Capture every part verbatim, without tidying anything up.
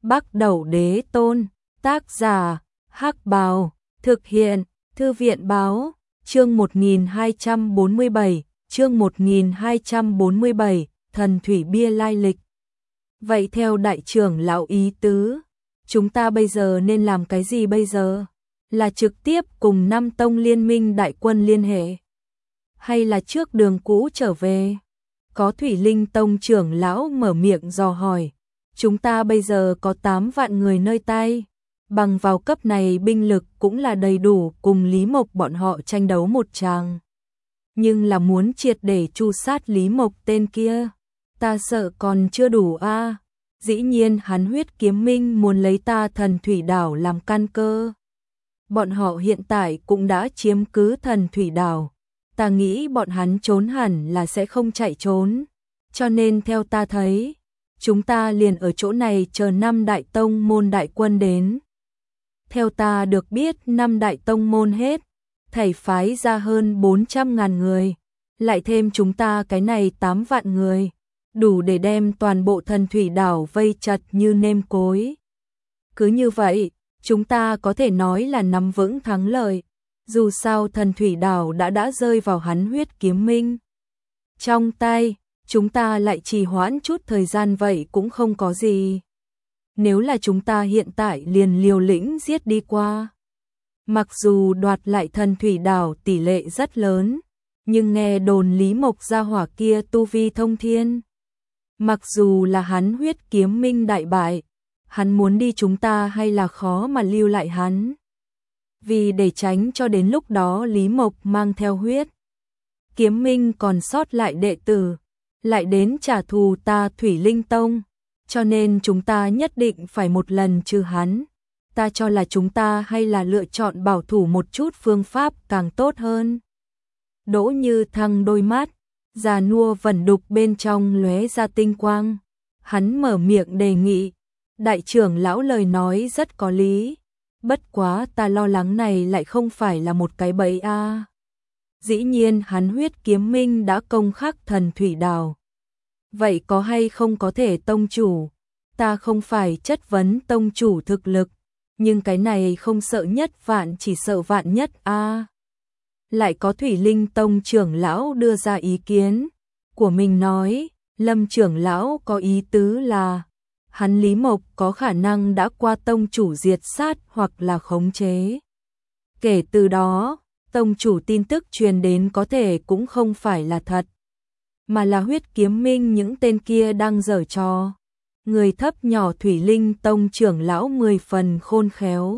Bắc Đẩu Đế Tôn, tác giả, Hắc Bào, thực hiện, Thư viện Báo, chương một nghìn hai trăm bốn mươi bảy, chương một nghìn hai trăm bốn mươi bảy, thần thủy bia lai lịch. Vậy theo đại trưởng lão ý tứ, chúng ta bây giờ nên làm cái gì bây giờ? Là trực tiếp cùng Nam Tông liên minh đại quân liên hệ? Hay là trước đường cũ trở về? Có Thủy Linh Tông trưởng lão mở miệng dò hỏi. Chúng ta bây giờ có tám vạn người nơi tay, bằng vào cấp này binh lực cũng là đầy đủ cùng Lý Mộc bọn họ tranh đấu một tràng. Nhưng là muốn triệt để tru sát Lý Mộc tên kia, ta sợ còn chưa đủ a. À. Dĩ nhiên hắn Huyết Kiếm Minh muốn lấy ta Thần Thủy Đảo làm căn cơ. Bọn họ hiện tại cũng đã chiếm cứ Thần Thủy Đảo, ta nghĩ bọn hắn trốn hẳn là sẽ không chạy trốn, cho nên theo ta thấy, chúng ta liền ở chỗ này chờ năm đại tông môn đại quân đến. Theo ta được biết năm đại tông môn hết, thảy phái ra hơn bốn trăm ngàn người, lại thêm chúng ta cái này tám vạn người, đủ để đem toàn bộ Thần Thủy Đảo vây chặt như nêm cối. Cứ như vậy, chúng ta có thể nói là nắm vững thắng lợi, dù sao Thần Thủy Đảo đã đã rơi vào hắn Huyết Kiếm Minh trong tay. Chúng ta lại trì hoãn chút thời gian vậy cũng không có gì. Nếu là chúng ta hiện tại liền liều lĩnh giết đi qua, mặc dù đoạt lại Thần Thủy Đảo tỷ lệ rất lớn, nhưng nghe đồn Lý Mộc gia hỏa kia tu vi thông thiên. Mặc dù là hắn Huyết Kiếm Minh đại bại, hắn muốn đi chúng ta hay là khó mà lưu lại hắn. Vì để tránh cho đến lúc đó Lý Mộc mang theo Huyết Kiếm Minh còn sót lại đệ tử, lại đến trả thù ta Thủy Linh Tông, cho nên chúng ta nhất định phải một lần trừ hắn. Ta cho là chúng ta hay là lựa chọn bảo thủ một chút phương pháp càng tốt hơn. Đỗ Như Thăng đôi mắt già nua vẩn đục bên trong lóe ra tinh quang, hắn mở miệng đề nghị. Đại trưởng lão lời nói rất có lý, bất quá ta lo lắng này lại không phải là một cái bẫy a. À. Dĩ nhiên hắn Huyết Kiếm Minh đã công khắc Thần Thủy Đảo. Vậy có hay không có thể tông chủ? Ta không phải chất vấn tông chủ thực lực, nhưng cái này không sợ nhất vạn chỉ sợ vạn nhất a. À. Lại có Thủy Linh Tông trưởng lão đưa ra ý kiến của mình nói, Lâm trưởng lão có ý tứ là hắn Lý Mộc có khả năng đã qua tông chủ diệt sát hoặc là khống chế. Kể từ đó, tông chủ tin tức truyền đến có thể cũng không phải là thật, mà là Huyết Kiếm Minh những tên kia đang giở trò. Người thấp nhỏ Thủy Linh Tông trưởng lão mười phần khôn khéo.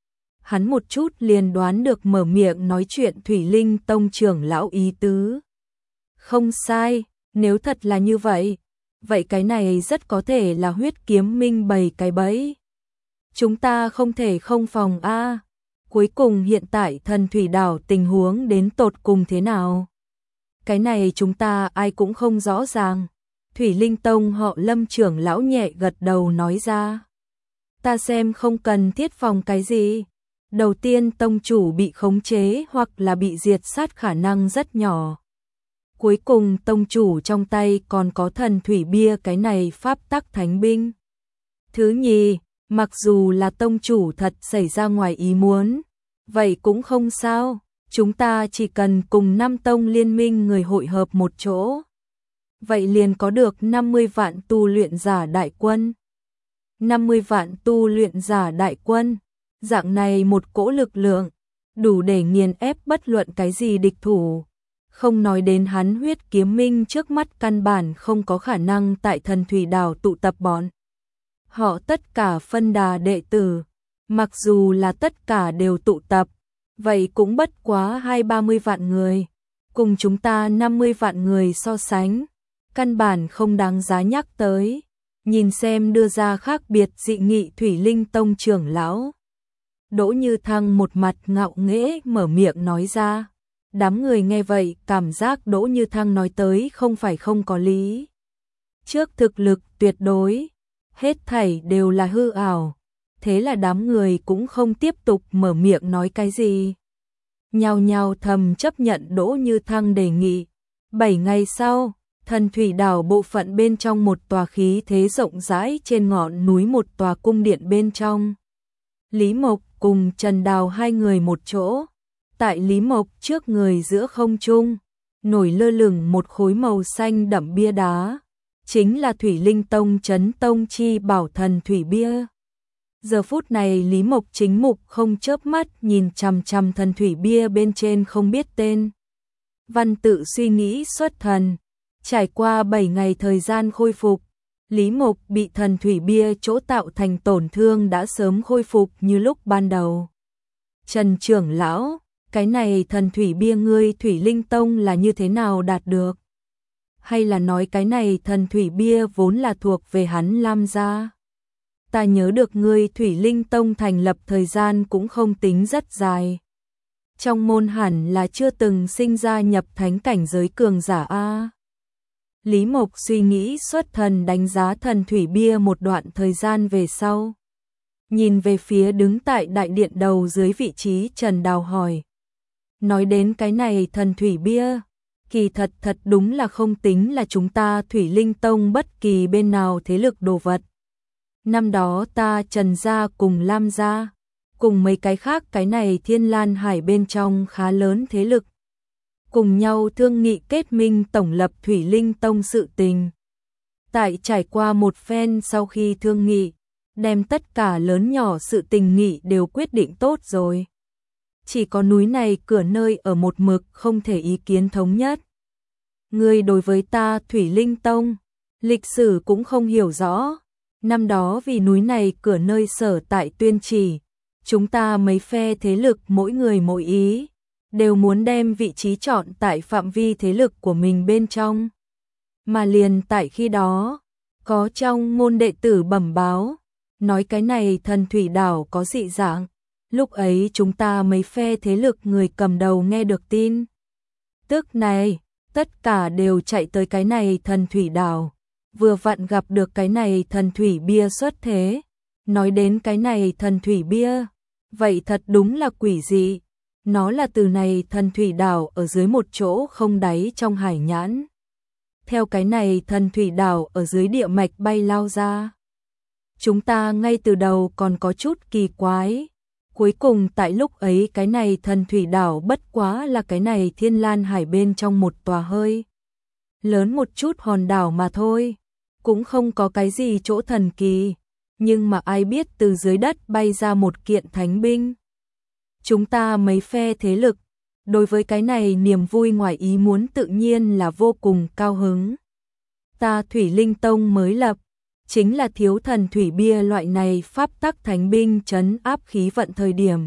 Hắn một chút liền đoán được mở miệng nói chuyện Thủy Linh Tông trưởng lão ý tứ. Không sai, nếu thật là như vậy, vậy cái này rất có thể là Huyết Kiếm Minh bày cái bẫy. Chúng ta không thể không phòng a. À. Cuối cùng hiện tại Thần Thủy Đảo tình huống đến tột cùng thế nào? Cái này chúng ta ai cũng không rõ ràng. Thủy Linh Tông họ Lâm trưởng lão nhẹ gật đầu nói ra. Ta xem không cần thiết phòng cái gì. Đầu tiên tông chủ bị khống chế hoặc là bị diệt sát khả năng rất nhỏ. Cuối cùng tông chủ trong tay còn có Thần Thủy Bia cái này pháp tắc thánh binh. Thứ nhì, mặc dù là tông chủ thật xảy ra ngoài ý muốn, vậy cũng không sao, chúng ta chỉ cần cùng năm tông liên minh người hội hợp một chỗ. Vậy liền có được năm mươi vạn tu luyện giả đại quân. năm mươi vạn tu luyện giả đại quân, dạng này một cỗ lực lượng, đủ để nghiền ép bất luận cái gì địch thủ. Không nói đến hắn Huyết Kiếm Minh trước mắt căn bản không có khả năng tại Thần Thủy Đảo tụ tập bọn họ tất cả phân đà đệ tử, mặc dù là tất cả đều tụ tập, vậy cũng bất quá hai ba mươi vạn người, cùng chúng ta năm mươi vạn người so sánh, căn bản không đáng giá nhắc tới. Nhìn xem đưa ra khác biệt dị nghị Thủy Linh Tông trưởng lão, Đỗ Như Thăng một mặt ngạo nghễ mở miệng nói ra. Đám người nghe vậy cảm giác Đỗ Như Thăng nói tới không phải không có lý. Trước thực lực tuyệt đối, hết thảy đều là hư ảo, thế là đám người cũng không tiếp tục mở miệng nói cái gì. Nhao nhao thầm chấp nhận Đỗ Như Thăng đề nghị. Bảy ngày sau, Thần thủy đảo bộ phận bên trong một tòa khí thế rộng rãi trên ngọn núi một tòa cung điện bên trong. Lý Mộc cùng Trần Đào hai người một chỗ. Tại Lý Mộc trước người giữa không trung, nổi lơ lửng một khối màu xanh đậm bia đá. Chính là Thủy Linh Tông Chấn Tông chi bảo thần thủy bia. Giờ phút này Lý Mộc chính mục không chớp mắt nhìn chằm chằm thần thủy bia bên trên không biết tên. Văn tự suy nghĩ xuất thần. Trải qua bảy ngày thời gian khôi phục, Lý Mộc bị thần thủy bia chỗ tạo thành tổn thương đã sớm khôi phục như lúc ban đầu. Trần trưởng lão, cái này thần thủy bia ngươi Thủy Linh Tông là như thế nào đạt được? Hay là nói cái này thần thủy bia vốn là thuộc về hắn Lam gia? Ta nhớ được ngươi Thủy Linh Tông thành lập thời gian cũng không tính rất dài. Trong môn hẳn là chưa từng sinh ra nhập thánh cảnh giới cường giả a. Lý Mộc suy nghĩ xuất thần đánh giá thần thủy bia một đoạn thời gian về sau. Nhìn về phía đứng tại đại điện đầu dưới vị trí Trần Đào hỏi. Nói đến cái này thần thủy bia, kỳ thật thật đúng là không tính là chúng ta Thủy Linh Tông bất kỳ bên nào thế lực đồ vật. Năm đó ta Trần gia cùng Lam gia, cùng mấy cái khác cái này Thiên Lan Hải bên trong khá lớn thế lực. Cùng nhau thương nghị kết minh tổng lập Thủy Linh Tông sự tình. Tại trải qua một phen sau khi thương nghị, đem tất cả lớn nhỏ sự tình nghị đều quyết định tốt rồi. Chỉ có núi này cửa nơi ở một mực không thể ý kiến thống nhất. Ngươi đối với ta Thủy Linh Tông, lịch sử cũng không hiểu rõ. Năm đó vì núi này cửa nơi sở tại tuyên chỉ, chúng ta mấy phe thế lực mỗi người mỗi ý, đều muốn đem vị trí chọn tại phạm vi thế lực của mình bên trong. Mà liền tại khi đó, có trong môn đệ tử bẩm báo, nói cái này thần thủy đảo có dị dạng. Lúc ấy chúng ta mấy phe thế lực người cầm đầu nghe được tin. Tức này, tất cả đều chạy tới cái này thần thủy đảo. Vừa vặn gặp được cái này thần thủy bia xuất thế. Nói đến cái này thần thủy bia, vậy thật đúng là quỷ dị. Nó là từ này thần thủy đảo ở dưới một chỗ không đáy trong hải nhãn. Theo cái này thần thủy đảo ở dưới địa mạch bay lao ra. Chúng ta ngay từ đầu còn có chút kỳ quái. Cuối cùng tại lúc ấy cái này thần thủy đảo bất quá là cái này Thiên Lan Hải bên trong một tòa hơi lớn một chút hòn đảo mà thôi. Cũng không có cái gì chỗ thần kỳ. Nhưng mà ai biết từ dưới đất bay ra một kiện thánh binh. Chúng ta mấy phe thế lực, đối với cái này niềm vui ngoài ý muốn tự nhiên là vô cùng cao hứng. Ta Thủy Linh Tông mới lập, chính là thiếu thần thủy bia loại này pháp tắc thánh binh trấn áp khí vận thời điểm.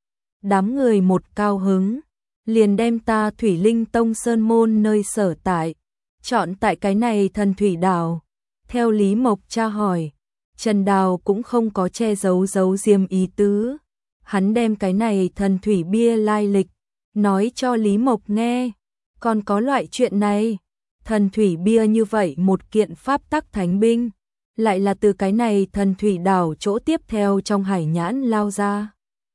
Đám người một cao hứng, liền đem ta Thủy Linh Tông sơn môn nơi sở tại, chọn tại cái này thần thủy đảo. Theo Lý Mộc tra hỏi, Trần Đào cũng không có che giấu giấu diêm ý tứ. Hắn đem cái này thần thủy bia lai lịch, nói cho Lý Mộc nghe. Còn có loại chuyện này, thần thủy bia như vậy một kiện pháp tắc thánh binh, lại là từ cái này thần thủy đảo chỗ tiếp theo trong hải nhãn lao ra.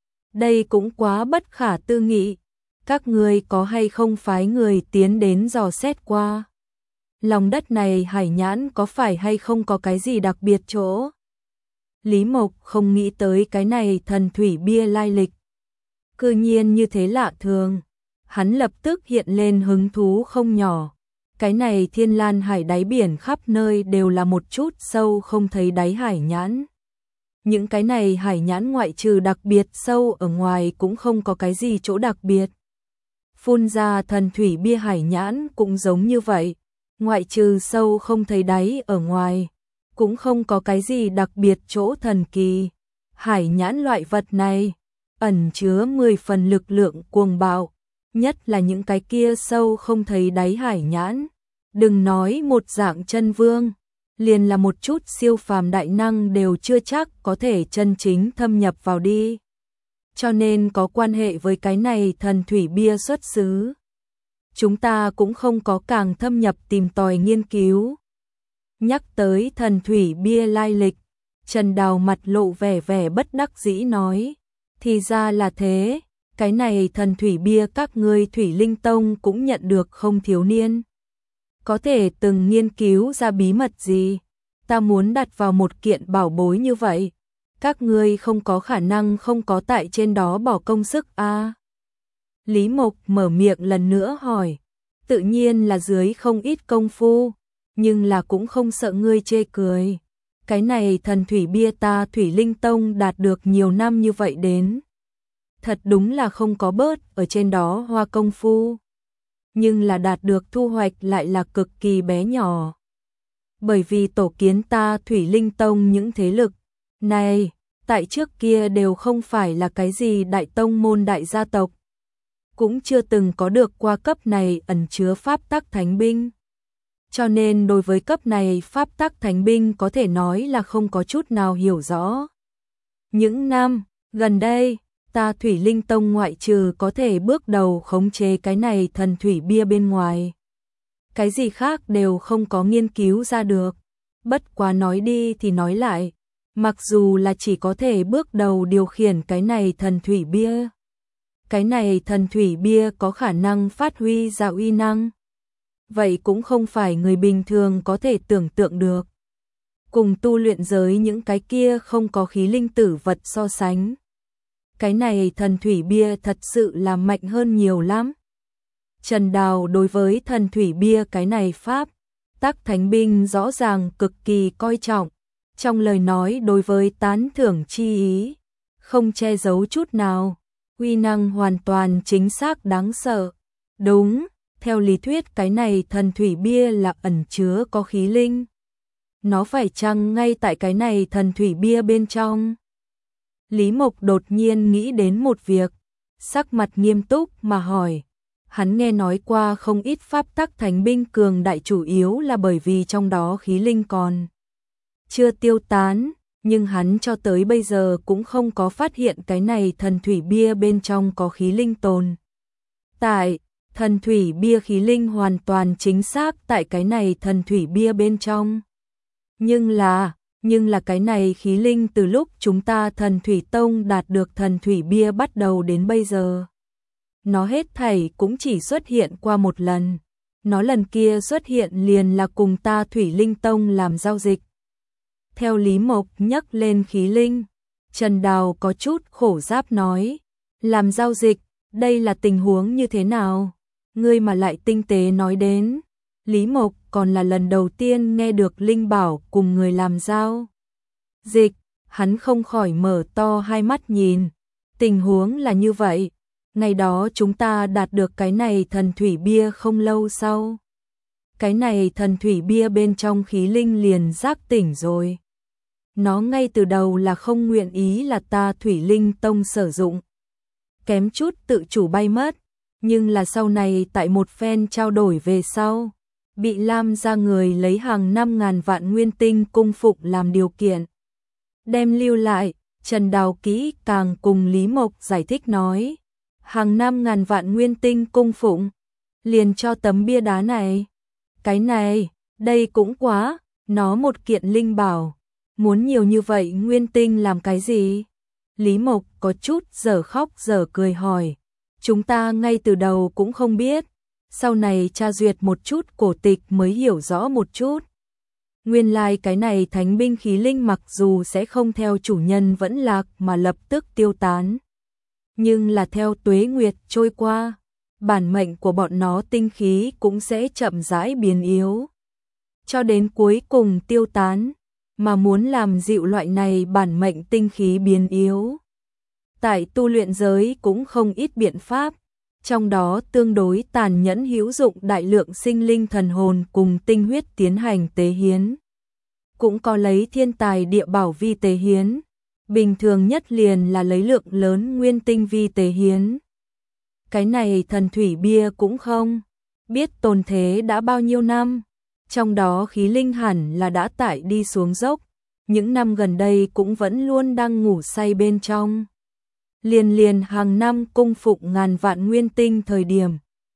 Đây cũng quá bất khả tư nghị, các ngươi có hay không phái người tiến đến dò xét qua? Lòng đất này hải nhãn có phải hay không có cái gì đặc biệt chỗ? Lý Mộc không nghĩ tới cái này thần thủy bia lai lịch. Cư nhiên như thế lạ thường. Hắn lập tức hiện lên hứng thú không nhỏ. Cái này Thiên Lan Hải đáy biển khắp nơi đều là một chút sâu không thấy đáy hải nhãn. Những cái này hải nhãn ngoại trừ đặc biệt sâu ở ngoài cũng không có cái gì chỗ đặc biệt. Phun ra thần thủy bia hải nhãn cũng giống như vậy. Ngoại trừ sâu không thấy đáy ở ngoài, cũng không có cái gì đặc biệt chỗ thần kỳ. Hải nhãn loại vật này, ẩn chứa mười phần lực lượng cuồng bạo, nhất là những cái kia sâu không thấy đáy hải nhãn. Đừng nói một dạng chân vương, liền là một chút siêu phàm đại năng đều chưa chắc có thể chân chính thâm nhập vào đi. Cho nên có quan hệ với cái này thần thủy bia xuất xứ. Chúng ta cũng không có càng thâm nhập tìm tòi nghiên cứu. Nhắc tới thần thủy bia lai lịch, Trần Đào mặt lộ vẻ vẻ bất đắc dĩ nói, thì ra là thế, cái này thần thủy bia các ngươi Thủy Linh Tông cũng nhận được không thiếu niên. có thể từng nghiên cứu ra bí mật gì? Ta muốn đặt vào một kiện bảo bối như vậy. Các ngươi không có khả năng không có tại trên đó bỏ công sức à? Lý Mộc mở miệng lần nữa hỏi. Tự nhiên là dưới không ít công phu, nhưng là cũng không sợ ngươi chê cười. Cái này thần thủy bia ta Thủy Linh Tông đạt được nhiều năm như vậy đến. Thật đúng là không có bớt ở trên đó hoa công phu. Nhưng là đạt được thu hoạch lại là cực kỳ bé nhỏ. Bởi vì tổ kiến ta Thủy Linh Tông những thế lực này, tại trước kia đều không phải là cái gì đại tông môn đại gia tộc. Cũng chưa từng có được qua cấp này ẩn chứa pháp tắc thánh binh. Cho nên đối với cấp này pháp tắc thánh binh có thể nói là không có chút nào hiểu rõ. Những năm gần đây, ta Thủy Linh Tông ngoại trừ có thể bước đầu khống chế cái này thần thủy bia bên ngoài. Cái gì khác đều không có nghiên cứu ra được. Bất quá nói đi thì nói lại, mặc dù là chỉ có thể bước đầu điều khiển cái này thần thủy bia. Cái này thần thủy bia có khả năng phát huy ra uy năng. Vậy cũng không phải người bình thường có thể tưởng tượng được. Cùng tu luyện giới những cái kia không có khí linh tử vật so sánh. Cái này thần thủy bia thật sự là mạnh hơn nhiều lắm. Trần Đào đối với thần thủy bia cái này pháp tắc thánh binh rõ ràng cực kỳ coi trọng. Trong lời nói đối với tán thưởng chi ý, không che giấu chút nào. Uy năng hoàn toàn chính xác đáng sợ. Đúng, theo lý thuyết cái này thần thủy bia là ẩn chứa có khí linh. Nó phải chăng ngay tại cái này thần thủy bia bên trong? Lý Mộc đột nhiên nghĩ đến một việc, sắc mặt nghiêm túc mà hỏi. Hắn nghe nói qua không ít pháp tắc thánh binh cường đại chủ yếu là bởi vì trong đó khí linh còn chưa tiêu tán. Nhưng hắn cho tới bây giờ cũng không có phát hiện cái này thần thủy bia bên trong có khí linh tồn. Tại, thần thủy bia khí linh hoàn toàn chính xác tại cái này thần thủy bia bên trong. Nhưng là, nhưng là cái này khí linh từ lúc chúng ta thần thủy tông đạt được thần thủy bia bắt đầu đến bây giờ. Nó hết thảy cũng chỉ xuất hiện qua một lần. Nó lần kia xuất hiện liền là cùng ta Thủy Linh Tông làm giao dịch. Theo Lý Mộc nhắc lên khí linh, Trần Đào có chút khổ giáp nói, làm giao dịch, đây là tình huống như thế nào? Ngươi mà lại tinh tế nói đến, Lý Mộc còn là lần đầu tiên nghe được Linh Bảo cùng người làm giao dịch, hắn không khỏi mở to hai mắt nhìn, tình huống là như vậy, ngày đó chúng ta đạt được cái này thần thủy bia không lâu sau. Cái này thần thủy bia bên trong khí linh liền giác tỉnh rồi. Nó ngay từ đầu là không nguyện ý là ta Thủy Linh Tông sử dụng. Kém chút tự chủ bay mất, nhưng là sau này tại một phen trao đổi về sau, bị Lam ra người lấy hàng năm ngàn vạn nguyên tinh cung phụng làm điều kiện. Đem lưu lại, Trần Đào kỹ càng cùng Lý Mộc giải thích nói, hàng năm ngàn vạn nguyên tinh cung phụng, liền cho tấm bia đá này. Cái này, đây cũng quá, nó một kiện linh bảo, muốn nhiều như vậy nguyên tinh làm cái gì? Lý Mộc có chút dở khóc dở cười hỏi, chúng ta ngay từ đầu cũng không biết, sau này tra duyệt một chút cổ tịch mới hiểu rõ một chút. Nguyên lai like cái này thánh binh khí linh mặc dù sẽ không theo chủ nhân vẫn lạc mà lập tức tiêu tán, nhưng là theo tuế nguyệt trôi qua, bản mệnh của bọn nó tinh khí cũng sẽ chậm rãi biến yếu, cho đến cuối cùng tiêu tán, mà muốn làm dịu loại này bản mệnh tinh khí biến yếu. Tại tu luyện giới cũng không ít biện pháp, trong đó tương đối tàn nhẫn hữu dụng đại lượng sinh linh thần hồn cùng tinh huyết tiến hành tế hiến. Cũng có lấy thiên tài địa bảo vi tế hiến, bình thường nhất liền là lấy lượng lớn nguyên tinh vi tế hiến. Cái này thần thủy bia cũng không biết tồn thế đã bao nhiêu năm, trong đó khí linh hẳn là đã tải đi xuống dốc, những năm gần đây cũng vẫn luôn đang ngủ say bên trong. Liền liền hàng năm cung phụng ngàn vạn nguyên tinh thời điểm,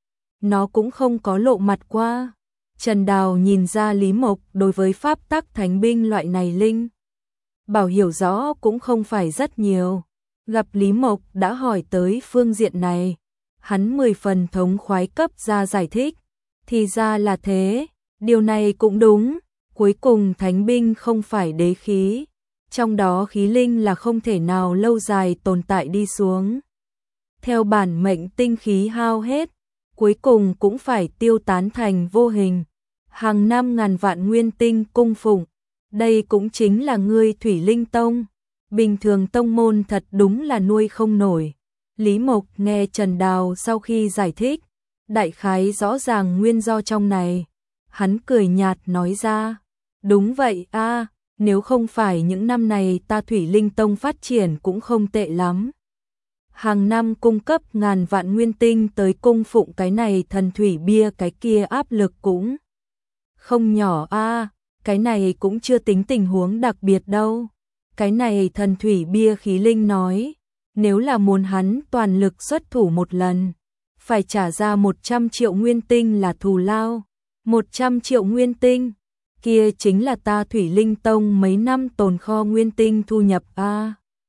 nó cũng không có lộ mặt qua. Trần Đào nhìn ra Lý Mộc đối với pháp tắc thánh binh loại này linh bảo hiểu rõ cũng không phải rất nhiều. Gặp Lý Mộc đã hỏi tới phương diện này, hắn mười phần thống khoái cấp ra giải thích. Thì ra là thế, Điều này cũng đúng, cuối cùng thánh binh không phải đế khí, trong đó khí linh là không thể nào lâu dài tồn tại đi xuống. Theo bản mệnh tinh khí hao hết, cuối cùng cũng phải tiêu tán thành vô hình. Hàng năm ngàn vạn nguyên tinh cung phụng, đây cũng chính là ngươi Thủy Linh Tông. Bình thường tông môn thật đúng là nuôi không nổi. Lý Mộc nghe Trần Đào sau khi giải thích, đại khái rõ ràng nguyên do trong này. Hắn cười nhạt nói ra, đúng vậy a, nếu không phải những năm này ta Thủy Linh Tông phát triển cũng không tệ lắm. Hàng năm cung cấp ngàn vạn nguyên tinh tới cung phụng cái này thần thủy bia, cái kia áp lực cũng không nhỏ a, cái này cũng chưa tính tình huống đặc biệt đâu. Cái này thần thủy bia khí linh nói, nếu là muốn hắn toàn lực xuất thủ một lần, phải trả ra một trăm triệu nguyên tinh là thù lao. một trăm triệu nguyên tinh, kia chính là ta Thủy Linh Tông mấy năm tồn kho nguyên tinh thu nhập a.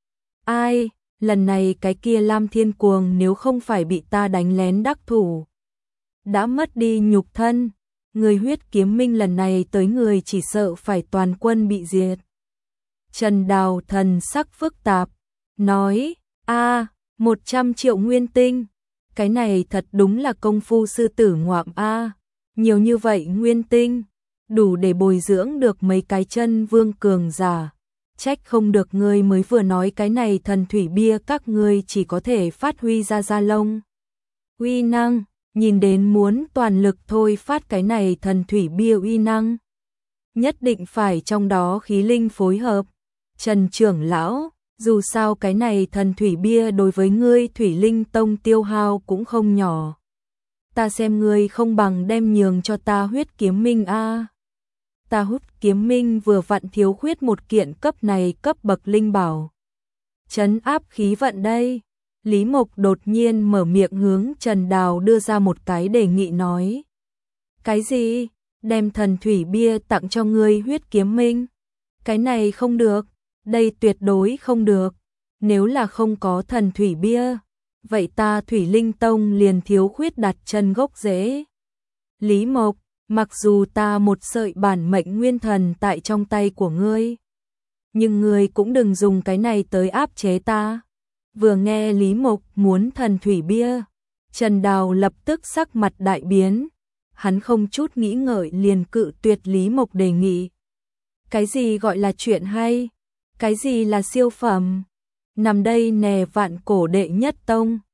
Ai, lần này cái kia Lam Thiên Cuồng nếu không phải bị ta đánh lén đắc thủ, đã mất đi nhục thân, người huyết kiếm minh lần này tới người chỉ sợ phải toàn quân bị diệt. Trần Đào thần sắc phức tạp, nói, a, một trăm triệu nguyên tinh, cái này thật đúng là công phu sư tử ngoạm a, nhiều như vậy nguyên tinh, đủ để bồi dưỡng được mấy cái chân vương cường giả. Trách không được ngươi mới vừa nói cái này thần thủy bia các ngươi chỉ có thể phát huy ra da lông uy năng, nhìn đến muốn toàn lực thôi phát cái này thần thủy bia uy năng. Nhất định phải trong đó khí linh phối hợp. Trần trưởng lão, dù sao cái này thần thủy bia đối với ngươi Thủy Linh Tông tiêu hao cũng không nhỏ. Ta xem ngươi không bằng đem nhường cho ta huyết kiếm minh a. Ta hút kiếm minh vừa vặn thiếu khuyết một kiện cấp này cấp bậc linh bảo. Trấn áp khí vận đây. Lý Mộc đột nhiên mở miệng hướng Trần Đào đưa ra một cái đề nghị nói. Cái gì? Đem thần thủy bia tặng cho ngươi huyết kiếm minh? Cái này không được, đây tuyệt đối không được. Nếu là không có thần thủy bia, vậy ta Thủy Linh Tông liền thiếu khuyết đặt chân gốc rễ. Lý Mộc, mặc dù ta một sợi bản mệnh nguyên thần tại trong tay của ngươi, nhưng ngươi cũng đừng dùng cái này tới áp chế ta. Vừa nghe Lý Mộc muốn thần thủy bia, Trần Đào lập tức sắc mặt đại biến. Hắn không chút nghĩ ngợi liền cự tuyệt Lý Mộc đề nghị. Cái gì gọi là chuyện hay? Cái gì là siêu phẩm? Nằm đây nè vạn cổ đệ nhất tông,